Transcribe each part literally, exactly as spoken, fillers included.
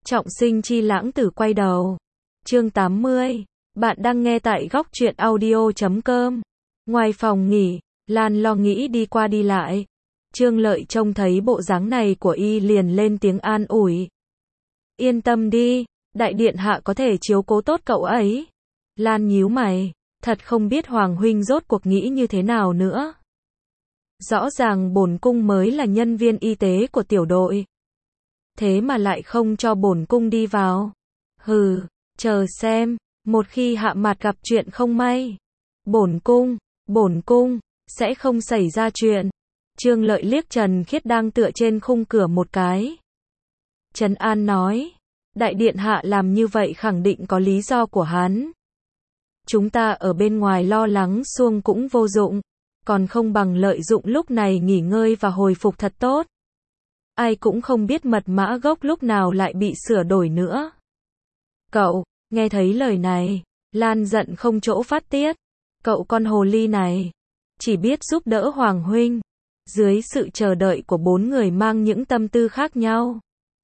Trọng sinh chi lãng tử quay đầu. Chương tám mươi. Bạn đang nghe tại góc truyện audio chấm com. Ngoài phòng nghỉ, Lan lo nghĩ đi qua đi lại. Trương Lợi trông thấy bộ dáng này của y liền lên tiếng an ủi. Yên tâm đi, đại điện hạ có thể chiếu cố tốt cậu ấy. Lan nhíu mày, thật không biết Hoàng huynh rốt cuộc nghĩ như thế nào nữa. Rõ ràng bổn cung mới là nhân viên y tế của tiểu đội. Thế mà lại không cho bổn cung đi vào. Hừ, chờ xem, một khi Hạ Mạt gặp chuyện không may, bổn cung, bổn cung sẽ không xảy ra chuyện. Trương Lợi liếc Trần Khiết đang tựa trên khung cửa một cái. Trần An nói, đại điện hạ làm như vậy khẳng định có lý do của hắn. Chúng ta ở bên ngoài lo lắng suông cũng vô dụng, còn không bằng lợi dụng lúc này nghỉ ngơi và hồi phục thật tốt. Ai cũng không biết mật mã gốc lúc nào lại bị sửa đổi nữa. Cậu, nghe thấy lời này, Lan giận không chỗ phát tiết. Cậu con hồ ly này, chỉ biết giúp đỡ Hoàng huynh. Dưới sự chờ đợi của bốn người mang những tâm tư khác nhau.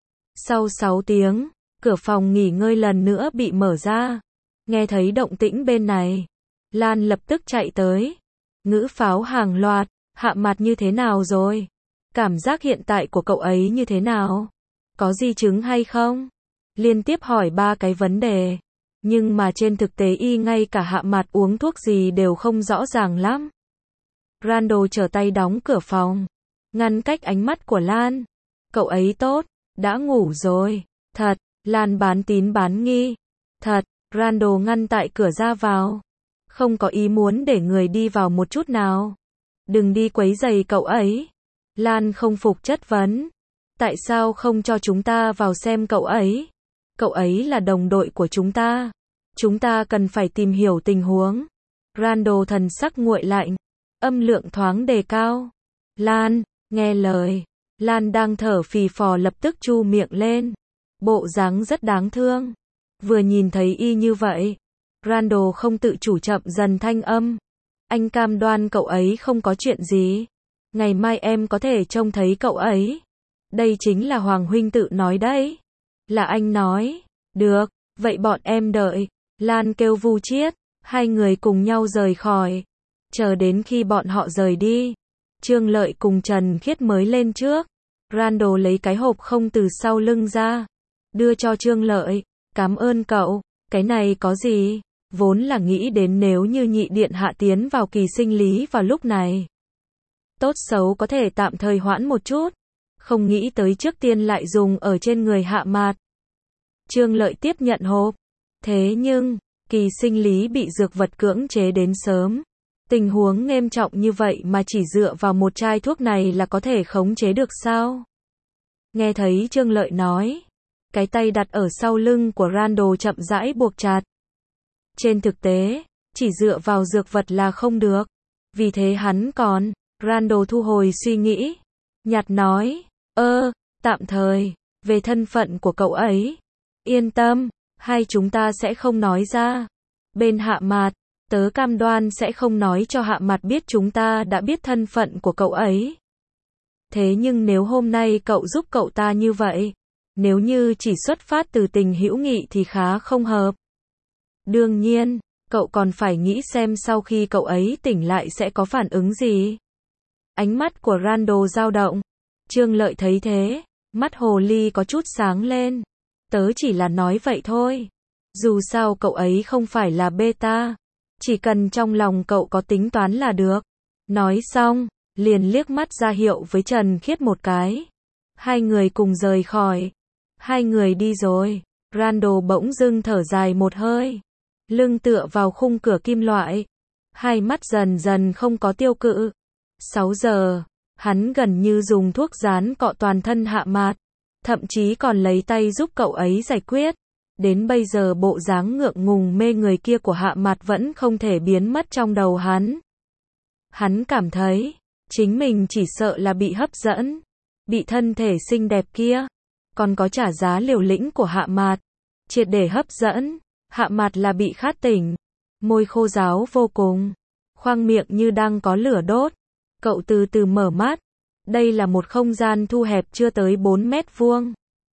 Sau sáu tiếng, cửa phòng nghỉ ngơi lần nữa bị mở ra. Nghe thấy động tĩnh bên này, Lan lập tức chạy tới. Ngữ pháo hàng loạt, Hạ Mạt như thế nào rồi? Cảm giác hiện tại của cậu ấy như thế nào? Có di chứng hay không? Liên tiếp hỏi ba cái vấn đề. Nhưng mà trên thực tế y ngay cả Hạ Mạt uống thuốc gì đều không rõ ràng lắm. Randall trở tay đóng cửa phòng, ngăn cách ánh mắt của Lan. Cậu ấy tốt, đã ngủ rồi. Thật, Lan bán tín bán nghi. Thật, Randall ngăn tại cửa ra vào. Không có ý muốn để người đi vào một chút nào. Đừng đi quấy rầy cậu ấy. Lan không phục chất vấn. Tại sao không cho chúng ta vào xem cậu ấy? Cậu ấy là đồng đội của chúng ta. Chúng ta cần phải tìm hiểu tình huống. Randall thần sắc nguội lạnh. Âm lượng thoáng đề cao. Lan, nghe lời. Lan đang thở phì phò lập tức chu miệng lên. Bộ dáng rất đáng thương. Vừa nhìn thấy y như vậy, Randall không tự chủ chậm dần thanh âm. Anh cam đoan cậu ấy không có chuyện gì. Ngày mai em có thể trông thấy cậu ấy. Đây chính là Hoàng huynh tự nói đấy. Là anh nói. Được, vậy bọn em đợi. Lan kêu Vu Chiết. Hai người cùng nhau rời khỏi. Chờ đến khi bọn họ rời đi, Trương Lợi cùng Trần Khiết mới lên trước. Randall lấy cái hộp không từ sau lưng ra, đưa cho Trương Lợi. Cảm ơn cậu, cái này có gì? Vốn là nghĩ đến nếu như nhị điện hạ tiến vào kỳ sinh lý vào lúc này. Tốt xấu có thể tạm thời hoãn một chút. Không nghĩ tới trước tiên lại dùng ở trên người Hạ Mạt. Trương Lợi tiếp nhận hộp. Thế nhưng, kỳ sinh lý bị dược vật cưỡng chế đến sớm. Tình huống nghiêm trọng như vậy mà chỉ dựa vào một chai thuốc này là có thể khống chế được sao? Nghe thấy Trương Lợi nói, cái tay đặt ở sau lưng của Randall chậm rãi buộc chặt. Trên thực tế, chỉ dựa vào dược vật là không được. Vì thế hắn còn, Randall thu hồi suy nghĩ. Nhạt nói, ơ, tạm thời, về thân phận của cậu ấy. Yên tâm, hai chúng ta sẽ không nói ra. Bên Hạ Mạt, tớ cam đoan sẽ không nói cho Hạ Mạt biết chúng ta đã biết thân phận của cậu ấy. Thế nhưng nếu hôm nay cậu giúp cậu ta như vậy, nếu như chỉ xuất phát từ tình hữu nghị thì khá không hợp. Đương nhiên, cậu còn phải nghĩ xem sau khi cậu ấy tỉnh lại sẽ có phản ứng gì. Ánh mắt của Randall dao động. Trương Lợi thấy thế, mắt hồ ly có chút sáng lên. Tớ chỉ là nói vậy thôi. Dù sao cậu ấy không phải là beta. Chỉ cần trong lòng cậu có tính toán là được. Nói xong, liền liếc mắt ra hiệu với Trần Khiết một cái. Hai người cùng rời khỏi. Hai người đi rồi. Randall bỗng dưng thở dài một hơi. Lưng tựa vào khung cửa kim loại. Hai mắt dần dần không có tiêu cự. Sáu giờ, hắn gần như dùng thuốc dán cọ toàn thân Hạ Mạt. Thậm chí còn lấy tay giúp cậu ấy giải quyết. Đến bây giờ bộ dáng ngượng ngùng mê người kia của Hạ Mạt vẫn không thể biến mất trong đầu hắn. Hắn cảm thấy, chính mình chỉ sợ là bị hấp dẫn. Bị thân thể xinh đẹp kia. Còn có trả giá liều lĩnh của Hạ Mạt. Triệt để hấp dẫn. Hạ Mạt là bị khát tỉnh. Môi khô ráo vô cùng. Khoang miệng như đang có lửa đốt. Cậu từ từ mở mắt. Đây là một không gian thu hẹp chưa tới bốn mét vuông.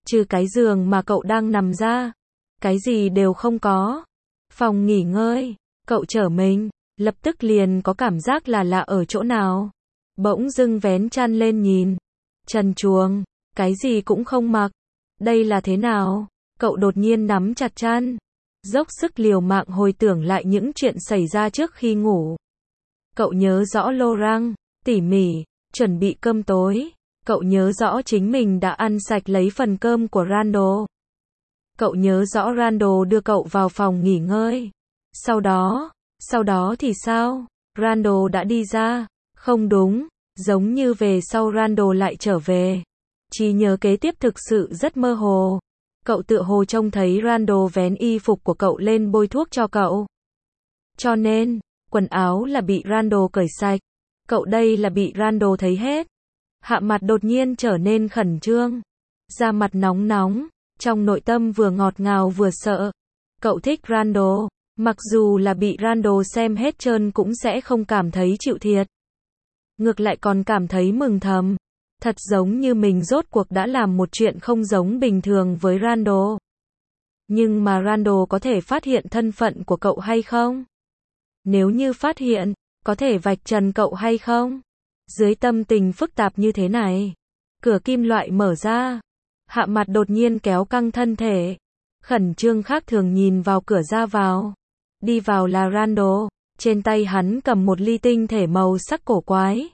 Trừ cái giường mà cậu đang nằm ra, cái gì đều không có. Phòng nghỉ ngơi, cậu trở mình, lập tức liền có cảm giác là lạ ở chỗ nào. Bỗng dưng vén chăn lên nhìn. Trần truồng, cái gì cũng không mặc. Đây là thế nào? Cậu đột nhiên nắm chặt chăn, dốc sức liều mạng hồi tưởng lại những chuyện xảy ra trước khi ngủ. Cậu nhớ rõ Laurent, tỉ mỉ, chuẩn bị cơm tối. Cậu nhớ rõ chính mình đã ăn sạch lấy phần cơm của Randall. Cậu nhớ rõ Randall đưa cậu vào phòng nghỉ ngơi. Sau đó, sau đó thì sao? Randall đã đi ra. Không đúng, giống như về sau Randall lại trở về. Trí nhớ kế tiếp thực sự rất mơ hồ. Cậu tựa hồ trông thấy Randall vén y phục của cậu lên bôi thuốc cho cậu. Cho nên, quần áo là bị Randall cởi sạch. Cậu đây là bị Randall thấy hết. Hạ mặt đột nhiên trở nên khẩn trương. Da mặt nóng nóng, trong nội tâm vừa ngọt ngào vừa sợ. Cậu thích Randall, mặc dù là bị Randall xem hết trơn cũng sẽ không cảm thấy chịu thiệt. Ngược lại còn cảm thấy mừng thầm. Thật giống như mình rốt cuộc đã làm một chuyện không giống bình thường với Randall. Nhưng mà Randall có thể phát hiện thân phận của cậu hay không? Nếu như phát hiện, có thể vạch trần cậu hay không? Dưới tâm tình phức tạp như thế này, cửa kim loại mở ra. Hạ mặt đột nhiên kéo căng thân thể, khẩn trương khác thường nhìn vào cửa ra vào. Đi vào là Randall, trên tay hắn cầm một ly tinh thể màu sắc cổ quái.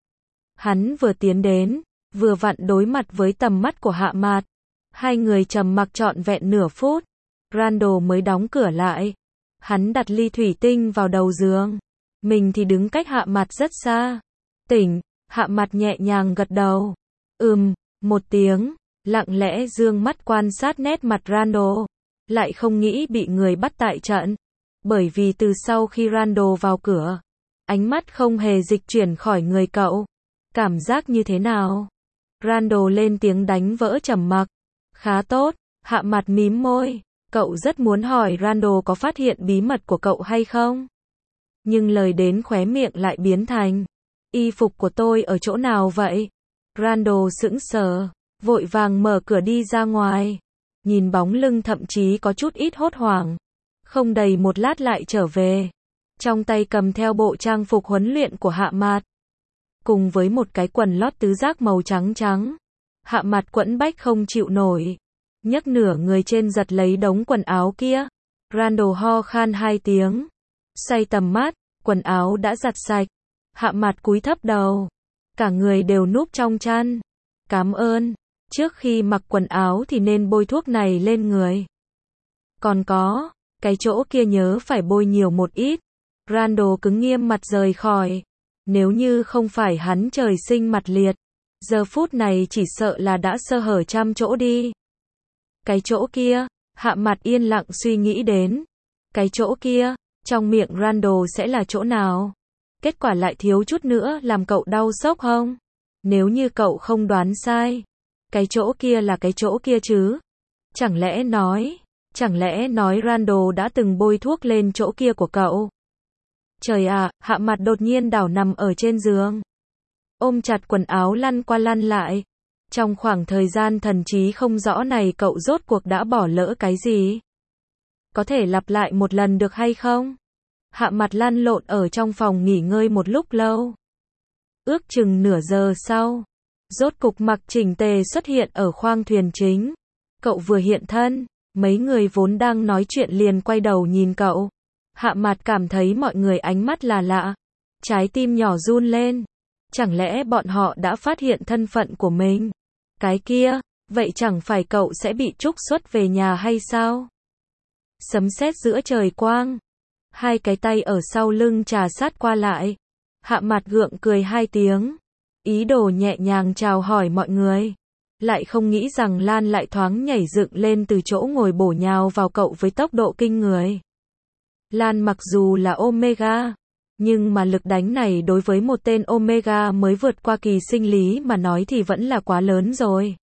Hắn vừa tiến đến, vừa vặn đối mặt với tầm mắt của Hạ Mạt. Hai người trầm mặc trọn vẹn nửa phút, Randall mới đóng cửa lại. Hắn đặt ly thủy tinh vào đầu giường, mình thì đứng cách Hạ Mạt rất xa. Tỉnh, Hạ Mạt nhẹ nhàng gật đầu. Ừm, một tiếng, lặng lẽ dương mắt quan sát nét mặt Randall, lại không nghĩ bị người bắt tại trận. Bởi vì từ sau khi Randall vào cửa, ánh mắt không hề dịch chuyển khỏi người cậu. Cảm giác như thế nào? Randall lên tiếng đánh vỡ trầm mặc. Khá tốt, Hạ Mạt mím môi. Cậu rất muốn hỏi Randall có phát hiện bí mật của cậu hay không? Nhưng lời đến khóe miệng lại biến thành, y phục của tôi ở chỗ nào vậy? Randall sững sờ, vội vàng mở cửa đi ra ngoài. Nhìn bóng lưng thậm chí có chút ít hốt hoảng. Không đầy một lát lại trở về. Trong tay cầm theo bộ trang phục huấn luyện của Hạ Mạt. Cùng với một cái quần lót tứ giác màu trắng trắng. Hạ Mạt quẫn bách không chịu nổi. Nhấc nửa người trên giật lấy đống quần áo kia. Randall ho khan hai tiếng. Xoay tầm mắt, quần áo đã giặt sạch. Hạ Mạt cúi thấp đầu. Cả người đều núp trong chăn. Cảm ơn. Trước khi mặc quần áo thì nên bôi thuốc này lên người. Còn có, cái chỗ kia nhớ phải bôi nhiều một ít. Randall cứng nghiêm mặt rời khỏi. Nếu như không phải hắn trời sinh mặt liệt, giờ phút này chỉ sợ là đã sơ hở trăm chỗ đi. Cái chỗ kia, Hạ Mạt yên lặng suy nghĩ đến. Cái chỗ kia, trong miệng Randall sẽ là chỗ nào? Kết quả lại thiếu chút nữa làm cậu đau sốc không? Nếu như cậu không đoán sai, cái chỗ kia là cái chỗ kia chứ? Chẳng lẽ nói, chẳng lẽ nói Randall đã từng bôi thuốc lên chỗ kia của cậu? Trời ạ, à, Hạ Mạt đột nhiên đảo nằm ở trên giường. Ôm chặt quần áo lăn qua lăn lại. Trong khoảng thời gian thần trí không rõ này cậu rốt cuộc đã bỏ lỡ cái gì? Có thể lặp lại một lần được hay không? Hạ Mạt lăn lộn ở trong phòng nghỉ ngơi một lúc lâu. Ước chừng nửa giờ sau, rốt cục mặc chỉnh tề xuất hiện ở khoang thuyền chính. Cậu vừa hiện thân, mấy người vốn đang nói chuyện liền quay đầu nhìn cậu. Hạ Mạt cảm thấy mọi người ánh mắt là lạ. Trái tim nhỏ run lên. Chẳng lẽ bọn họ đã phát hiện thân phận của mình? Cái kia, vậy chẳng phải cậu sẽ bị trục xuất về nhà hay sao? Sấm sét giữa trời quang. Hai cái tay ở sau lưng trà sát qua lại. Hạ Mạt gượng cười hai tiếng. Ý đồ nhẹ nhàng chào hỏi mọi người. Lại không nghĩ rằng Lan lại thoáng nhảy dựng lên từ chỗ ngồi bổ nhào vào cậu với tốc độ kinh người. Lan mặc dù là Omega, nhưng mà lực đánh này đối với một tên Omega mới vượt qua kỳ sinh lý mà nói thì vẫn là quá lớn rồi.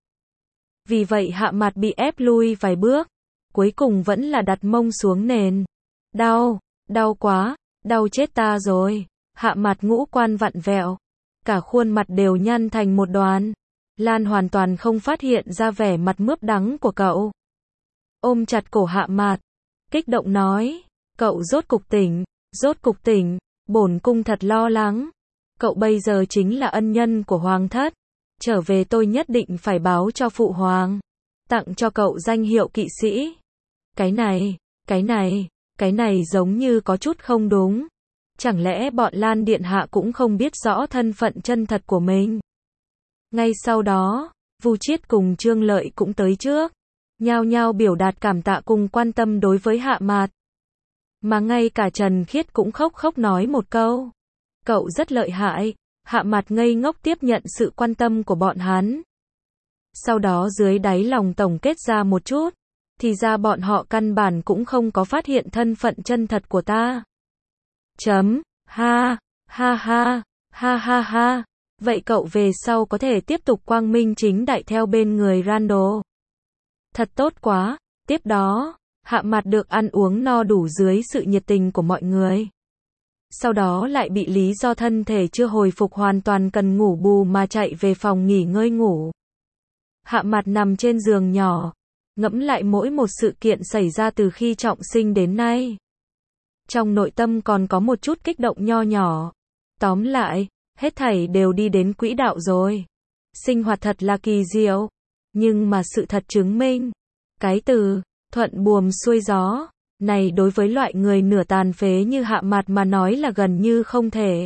Vì vậy Hạ Mạt bị ép lui vài bước, cuối cùng vẫn là đặt mông xuống nền. Đau, đau quá, đau chết ta rồi. Hạ Mạt ngũ quan vặn vẹo, cả khuôn mặt đều nhăn thành một đoàn. Lan hoàn toàn không phát hiện ra vẻ mặt mướp đắng của cậu. Ôm chặt cổ Hạ Mạt, kích động nói, cậu rốt cục tỉnh, rốt cục tỉnh, bổn cung thật lo lắng. Cậu bây giờ chính là ân nhân của hoàng thất. Trở về tôi nhất định phải báo cho phụ hoàng. Tặng cho cậu danh hiệu kỵ sĩ. Cái này, cái này, cái này giống như có chút không đúng. Chẳng lẽ bọn Lan Điện Hạ cũng không biết rõ thân phận chân thật của mình? Ngay sau đó, Vu Chiết cùng Trương Lợi cũng tới trước. Nhao nhao biểu đạt cảm tạ cùng quan tâm đối với Hạ Mạt. Mà ngay cả Trần Khiết cũng khóc khóc nói một câu. Cậu rất lợi hại. Hạ Mạt ngây ngốc tiếp nhận sự quan tâm của bọn hắn. Sau đó dưới đáy lòng tổng kết ra một chút. Thì ra bọn họ căn bản cũng không có phát hiện thân phận chân thật của ta. Chấm, ha, ha ha, ha ha ha. Vậy cậu về sau có thể tiếp tục quang minh chính đại theo bên người Randall. Thật tốt quá. Tiếp đó, Hạ Mạt được ăn uống no đủ dưới sự nhiệt tình của mọi người. Sau đó lại bị lý do thân thể chưa hồi phục hoàn toàn cần ngủ bù mà chạy về phòng nghỉ ngơi ngủ. Hạ Mạt nằm trên giường nhỏ, ngẫm lại mỗi một sự kiện xảy ra từ khi trọng sinh đến nay. Trong nội tâm còn có một chút kích động nho nhỏ. Tóm lại, hết thảy đều đi đến quỹ đạo rồi. Sinh hoạt thật là kỳ diệu. Nhưng mà sự thật chứng minh, cái từ thuận buồm xuôi gió này đối với loại người nửa tàn phế như Hạ Mạt mà nói là gần như không thể.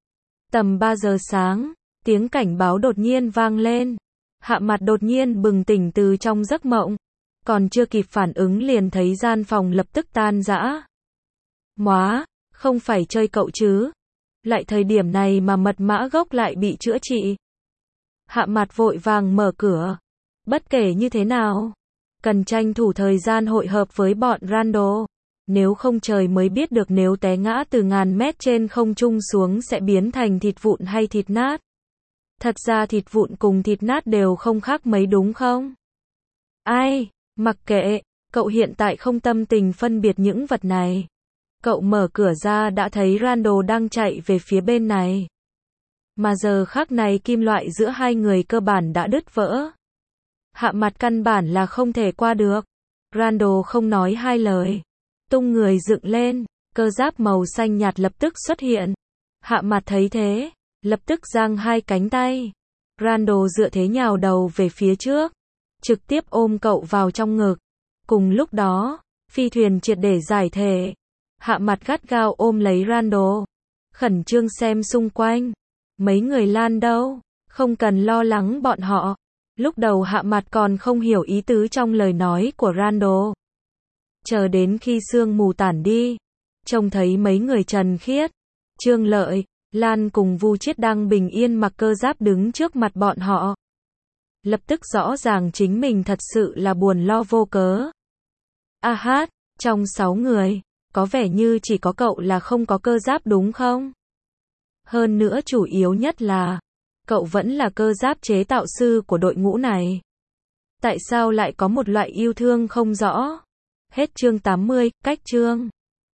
Tầm ba giờ sáng, tiếng cảnh báo đột nhiên vang lên. Hạ Mạt đột nhiên bừng tỉnh từ trong giấc mộng. Còn chưa kịp phản ứng liền thấy gian phòng lập tức tan rã. Móa, không phải chơi cậu chứ. Lại thời điểm này mà mật mã gốc lại bị chữa trị. Hạ Mạt vội vàng mở cửa. Bất kể như thế nào, cần tranh thủ thời gian hội hợp với bọn Randall. Nếu không trời mới biết được nếu té ngã từ ngàn mét trên không trung xuống sẽ biến thành thịt vụn hay thịt nát. Thật ra thịt vụn cùng thịt nát đều không khác mấy đúng không? Ai, mặc kệ, cậu hiện tại không tâm tình phân biệt những vật này. Cậu mở cửa ra đã thấy Randall đang chạy về phía bên này. Mà giờ khắc này kim loại giữa hai người cơ bản đã đứt vỡ. Hạ Mạt căn bản là không thể qua được. Randall không nói hai lời. Tung người dựng lên, cơ giáp màu xanh nhạt lập tức xuất hiện. Hạ Mạt thấy thế, lập tức giang hai cánh tay. Randall dựa thế nhào đầu về phía trước, trực tiếp ôm cậu vào trong ngực. Cùng lúc đó, phi thuyền triệt để giải thể. Hạ Mạt gắt gao ôm lấy Randall, khẩn trương xem xung quanh. Mấy người Lan đâu? Không cần lo lắng bọn họ. Lúc đầu Hạ Mạt còn không hiểu ý tứ trong lời nói của Randall. Chờ đến khi sương mù tản đi, trông thấy mấy người Trần Khiết, Trương Lợi, Lan cùng Vu Chiết đang bình yên mặc cơ giáp đứng trước mặt bọn họ. Lập tức rõ ràng chính mình thật sự là buồn lo vô cớ. A hát, trong sáu người, có vẻ như chỉ có cậu là không có cơ giáp đúng không? Hơn nữa chủ yếu nhất là, cậu vẫn là cơ giáp chế tạo sư của đội ngũ này. Tại sao lại có một loại yêu thương không rõ? Hết chương tám mươi, cách chương.